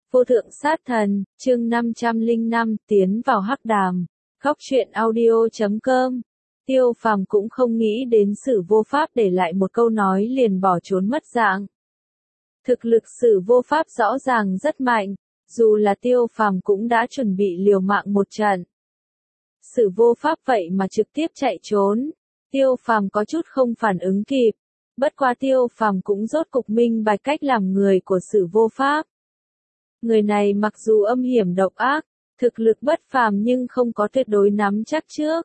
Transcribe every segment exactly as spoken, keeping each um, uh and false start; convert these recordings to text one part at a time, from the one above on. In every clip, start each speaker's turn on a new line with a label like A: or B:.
A: Vô thượng sát thần, chương năm trăm lẻ năm, tiến vào hắc đàm. Góc truyện audio chấm com. Tiêu Phàm cũng không nghĩ đến Sử Vô Pháp để lại một câu nói liền bỏ trốn mất dạng. Thực lực Sử Vô Pháp rõ ràng rất mạnh, dù là Tiêu Phàm cũng đã chuẩn bị liều mạng một trận. Sử Vô Pháp vậy mà trực tiếp chạy trốn, Tiêu Phàm có chút không phản ứng kịp. Bất quá Tiêu Phàm cũng rốt cục minh bạch cách làm người của Sử Vô Pháp. Người này mặc dù âm hiểm độc ác, thực lực bất phàm nhưng không có tuyệt đối nắm chắc trước.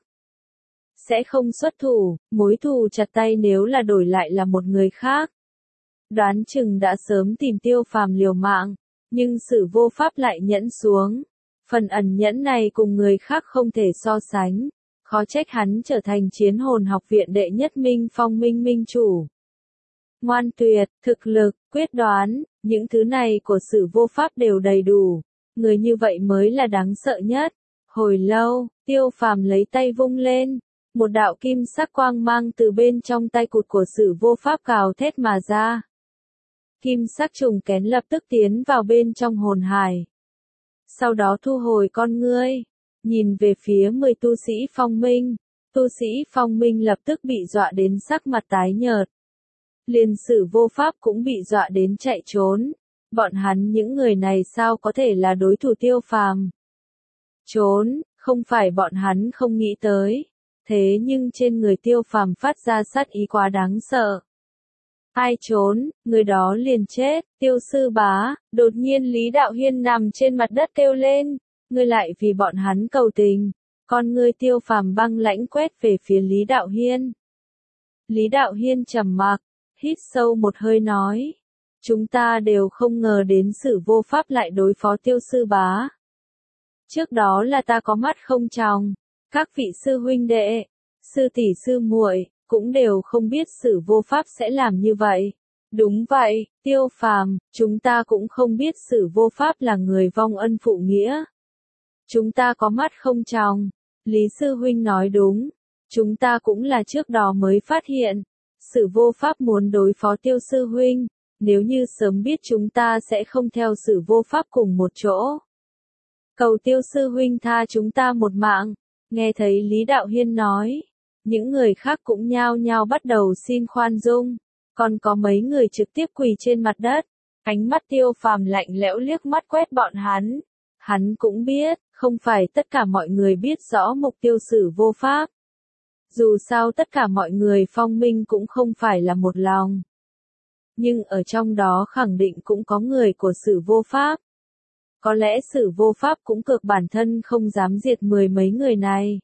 A: Sẽ không xuất thủ, mối thù chặt tay nếu là đổi lại là một người khác. Đoán chừng đã sớm tìm Tiêu Phàm liều mạng, nhưng Sử Vô Pháp lại nhẫn xuống. Phần ẩn nhẫn này cùng người khác không thể so sánh, khó trách hắn trở thành Chiến Hồn học viện đệ nhất Minh Phong Minh Minh chủ. Ngoan tuyệt, thực lực, quyết đoán, những thứ này của Sử Vô Pháp đều đầy đủ, người như vậy mới là đáng sợ nhất. Hồi lâu, Tiêu Phàm lấy tay vung lên, một đạo kim sắc quang mang từ bên trong tay cụt của Sử Vô Pháp cào thét mà ra. Kim sắc trùng kén lập tức tiến vào bên trong hồn hải. Sau đó thu hồi con ngươi, nhìn về phía mười tu sĩ Phong Minh, tu sĩ Phong Minh lập tức bị dọa đến sắc mặt tái nhợt. Liền Sử Vô Pháp cũng bị dọa đến chạy trốn, bọn hắn những người này sao có thể là đối thủ Tiêu Phàm. Trốn, không phải bọn hắn không nghĩ tới, thế nhưng trên người Tiêu Phàm phát ra sát ý quá đáng sợ. Ai trốn, người đó liền chết. Tiêu sư bá, đột nhiên Lý Đạo Hiên nằm trên mặt đất kêu lên, ngươi lại vì bọn hắn cầu tình. Con ngươi Tiêu Phàm băng lãnh quét về phía Lý Đạo Hiên. Lý Đạo Hiên trầm mặc, hít sâu một hơi nói, chúng ta đều không ngờ đến Sử Vô Pháp lại đối phó Tiêu sư bá. Trước đó là ta có mắt không tròng, các vị sư huynh đệ, sư tỷ sư muội cũng đều không biết Sử Vô Pháp sẽ làm như vậy. Đúng vậy, Tiêu Phàm, chúng ta cũng không biết Sử Vô Pháp là người vong ân phụ nghĩa. Chúng ta có mắt không tròng, Lý sư huynh nói đúng, chúng ta cũng là trước đó mới phát hiện. Sử Vô Pháp muốn đối phó Tiêu sư huynh, nếu như sớm biết chúng ta sẽ không theo Sử Vô Pháp cùng một chỗ. Cầu Tiêu sư huynh tha chúng ta một mạng. Nghe thấy Lý Đạo Hiên nói, những người khác cũng nhao nhao bắt đầu xin khoan dung, còn có mấy người trực tiếp quỳ trên mặt đất. Ánh mắt Tiêu Phàm lạnh lẽo liếc mắt quét bọn hắn. Hắn cũng biết, không phải tất cả mọi người biết rõ mục tiêu Sử Vô Pháp. Dù sao tất cả mọi người Phong Minh cũng không phải là một lòng. Nhưng ở trong đó khẳng định cũng có người của Sử Vô Pháp. Có lẽ Sử Vô Pháp cũng cược bản thân không dám diệt mười mấy người này.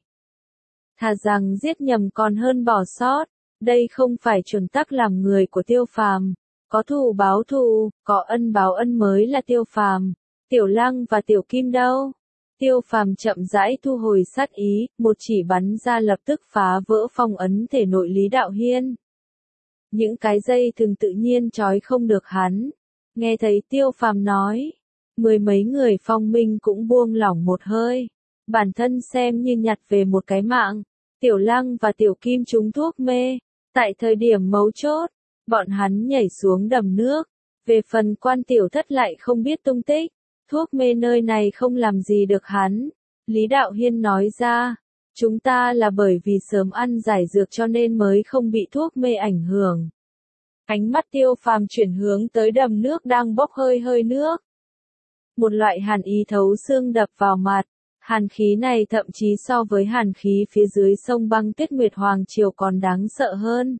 A: Thà rằng giết nhầm còn hơn bỏ sót, đây không phải chuẩn tắc làm người của Tiêu Phàm. Có thù báo thù, có ân báo ân mới là Tiêu Phàm. Tiểu Lăng và Tiểu Kim đâu? Tiêu Phàm chậm rãi thu hồi sát ý, một chỉ bắn ra lập tức phá vỡ phong ấn thể nội Lý Đạo Hiên. Những cái dây thường tự nhiên trói không được hắn. Nghe thấy Tiêu Phàm nói, mười mấy người Phong Minh cũng buông lỏng một hơi. Bản thân xem như nhặt về một cái mạng. Tiểu Lăng và Tiểu Kim trúng thuốc mê. Tại thời điểm mấu chốt, bọn hắn nhảy xuống đầm nước. Về phần Quan Tiểu Thất lại không biết tung tích. Thuốc mê nơi này không làm gì được hắn. Lý Đạo Hiên nói ra, chúng ta là bởi vì sớm ăn giải dược cho nên mới không bị thuốc mê ảnh hưởng. Ánh mắt Tiêu Phàm chuyển hướng tới đầm nước đang bốc hơi hơi nước. Một loại hàn ý thấu xương đập vào mặt, hàn khí này thậm chí so với hàn khí phía dưới sông băng Tuyết Nguyệt Hoàng Triều còn đáng sợ hơn.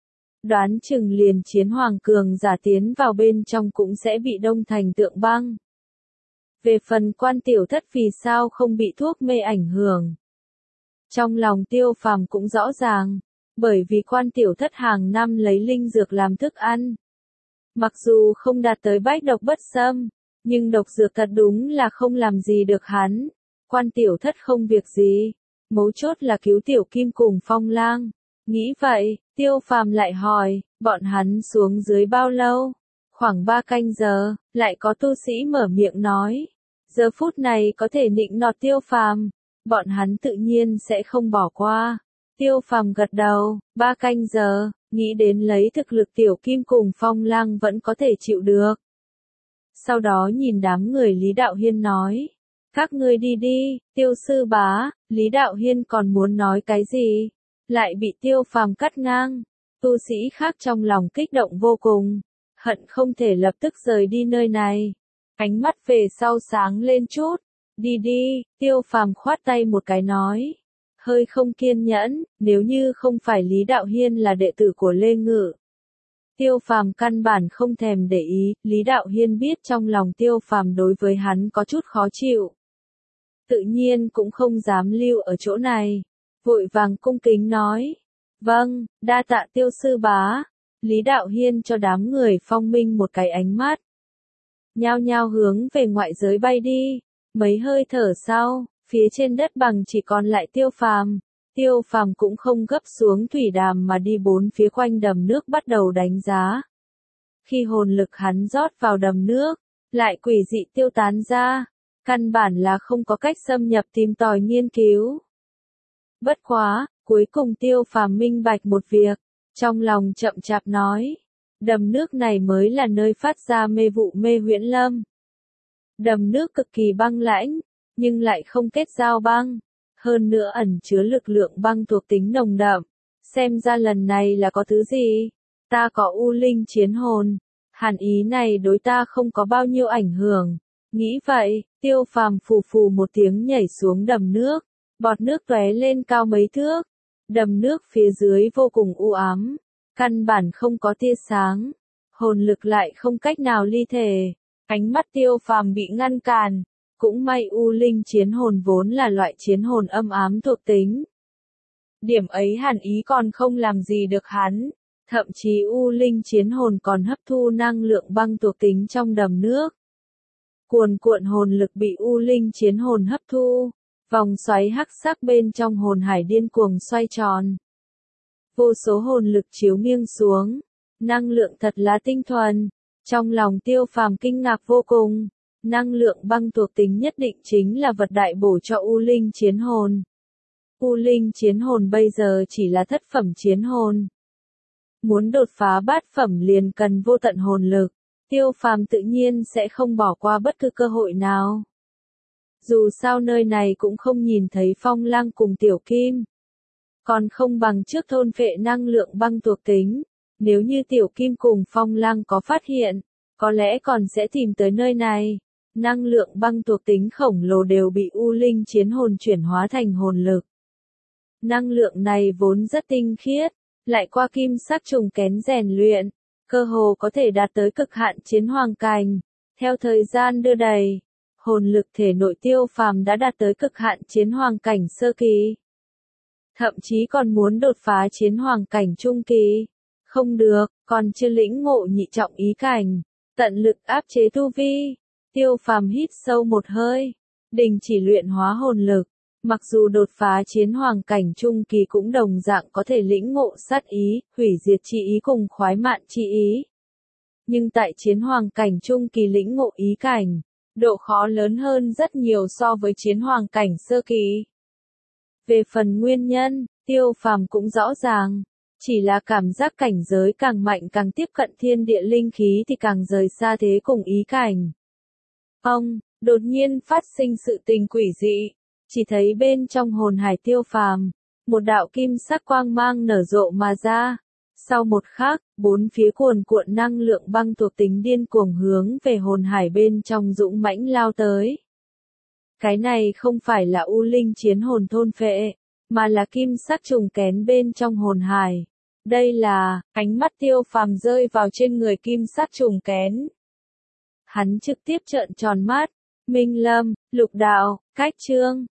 A: Đoán chừng liền Chiến Hoàng cường giả tiến vào bên trong cũng sẽ bị đông thành tượng băng. Về phần Quan Tiểu Thất vì sao không bị thuốc mê ảnh hưởng. Trong lòng Tiêu Phàm cũng rõ ràng, bởi vì Quan Tiểu Thất hàng năm lấy linh dược làm thức ăn. Mặc dù không đạt tới bách độc bất xâm, nhưng độc dược thật đúng là không làm gì được hắn. Quan Tiểu Thất không việc gì, mấu chốt là cứu Tiểu Kim cùng Phong Lang. Nghĩ vậy, Tiêu Phàm lại hỏi, bọn hắn xuống dưới bao lâu? Khoảng ba canh giờ, lại có tu sĩ mở miệng nói. Giờ phút này có thể nịnh nọt Tiêu Phàm, bọn hắn tự nhiên sẽ không bỏ qua. Tiêu Phàm gật đầu, ba canh giờ, nghĩ đến lấy thực lực Tiểu Kim cùng Phong Lang vẫn có thể chịu được. sau đó nhìn đám người Lý Đạo Hiên nói. Các ngươi đi đi, Tiêu sư bá. Lý Đạo Hiên còn muốn nói cái gì, lại bị Tiêu Phàm cắt ngang. Tu sĩ khác trong lòng kích động vô cùng, hận không thể lập tức rời đi nơi này. Ánh mắt về sau sáng lên chút. Đi đi, Tiêu Phàm khoát tay một cái nói. Hơi không kiên nhẫn, nếu như không phải Lý Đạo Hiên là đệ tử của Lê Ngự. Tiêu Phàm căn bản không thèm để ý, Lý Đạo Hiên biết trong lòng Tiêu Phàm đối với hắn có chút khó chịu. Tự nhiên cũng không dám lưu ở chỗ này, vội vàng cung kính nói. Vâng, đa tạ Tiêu sư bá. Lý Đạo Hiên cho đám người Phong Minh một cái ánh mắt. Nhao nhao hướng về ngoại giới bay đi. Mấy hơi thở sau, phía trên đất bằng chỉ còn lại Tiêu Phàm. Tiêu Phàm cũng không gấp xuống thủy đàm mà đi bốn phía quanh đầm nước bắt đầu đánh giá. Khi hồn lực hắn rót vào đầm nước, lại quỷ dị tiêu tán ra, căn bản là không có cách xâm nhập tìm tòi nghiên cứu. Bất quá, cuối cùng Tiêu Phàm minh bạch một việc, trong lòng chậm chạp nói, đầm nước này mới là nơi phát ra mê vụ mê huyễn lâm. Đầm nước cực kỳ băng lãnh, nhưng lại không kết giao băng, hơn nữa ẩn chứa lực lượng băng thuộc tính nồng đậm. Xem ra lần này là có thứ gì? Ta có U Linh chiến hồn, hàn ý này đối ta không có bao nhiêu ảnh hưởng. Nghĩ vậy, Tiêu Phàm phù phù một tiếng nhảy xuống đầm nước, bọt nước tóe lên cao mấy thước. Đầm nước phía dưới vô cùng u ám, căn bản không có tia sáng, hồn lực lại không cách nào ly thể. Ánh mắt Tiêu Phàm bị ngăn cản, cũng may U Linh chiến hồn vốn là loại chiến hồn âm ám thuộc tính. Điểm ấy hàn ý còn không làm gì được hắn, thậm chí U Linh chiến hồn còn hấp thu năng lượng băng thuộc tính trong đầm nước. Cuồn cuộn hồn lực bị U Linh chiến hồn hấp thu, vòng xoáy hắc sắc bên trong hồn hải điên cuồng xoay tròn. Vô số hồn lực chiếu nghiêng xuống, năng lượng thật là tinh thuần. Trong lòng Tiêu Phàm kinh ngạc vô cùng, năng lượng băng thuộc tính nhất định chính là vật đại bổ cho U Linh chiến hồn. U Linh chiến hồn bây giờ chỉ là thất phẩm chiến hồn. Muốn đột phá bát phẩm liền cần vô tận hồn lực, Tiêu Phàm tự nhiên sẽ không bỏ qua bất cứ cơ hội nào. Dù sao nơi này cũng không nhìn thấy Phong Lang cùng Tiểu Kim, còn không bằng trước thôn phệ năng lượng băng thuộc tính. Nếu như Tiểu Kim cùng Phong Lang có phát hiện, có lẽ còn sẽ tìm tới nơi này. Năng lượng băng thuộc tính khổng lồ đều bị U Linh chiến hồn chuyển hóa thành hồn lực. Năng lượng này vốn rất tinh khiết, lại qua kim sắc trùng kén rèn luyện, cơ hồ có thể đạt tới cực hạn chiến hoàng cảnh. Theo thời gian đưa đẩy, hồn lực thể nội Tiêu Phàm đã đạt tới cực hạn chiến hoàng cảnh sơ kỳ. Thậm chí còn muốn đột phá chiến hoàng cảnh trung kỳ. Không được, còn chưa lĩnh ngộ nhị trọng ý cảnh, tận lực áp chế tu vi. Tiêu Phàm hít sâu một hơi, đình chỉ luyện hóa hồn lực. Mặc dù đột phá chiến hoàng cảnh trung kỳ cũng đồng dạng có thể lĩnh ngộ sát ý, hủy diệt chi ý cùng khoái mạn chi ý. Nhưng tại chiến hoàng cảnh trung kỳ lĩnh ngộ ý cảnh, độ khó lớn hơn rất nhiều so với chiến hoàng cảnh sơ kỳ. Về phần nguyên nhân, Tiêu Phàm cũng rõ ràng. Chỉ là cảm giác cảnh giới càng mạnh càng tiếp cận thiên địa linh khí thì càng rời xa thế cùng ý cảnh. Ông, đột nhiên phát sinh sự tình quỷ dị, chỉ thấy bên trong hồn hải Tiêu Phàm, một đạo kim sắc quang mang nở rộ mà ra. Sau một khắc, bốn phía cuồn cuộn năng lượng băng thuộc tính điên cuồng hướng về hồn hải bên trong dũng mãnh lao tới. Cái này không phải là U Linh chiến hồn thôn phệ, mà là kim sắc trùng kén bên trong hồn hải. Đây là, ánh mắt Tiêu Phàm rơi vào trên người kim sắc trùng kén. Hắn trực tiếp trợn tròn mắt, Minh Lâm, Lục Đạo, Cách Trương,